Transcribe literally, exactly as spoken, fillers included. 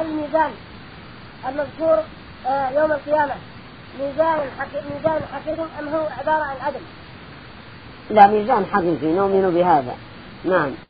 هل الميزان المذكور يوم القيامة ميزان حقيقي ميزان حقيقي أم هو عبارة عن عدل؟ لا، ميزان حقيقي نؤمن بهذا. نعم.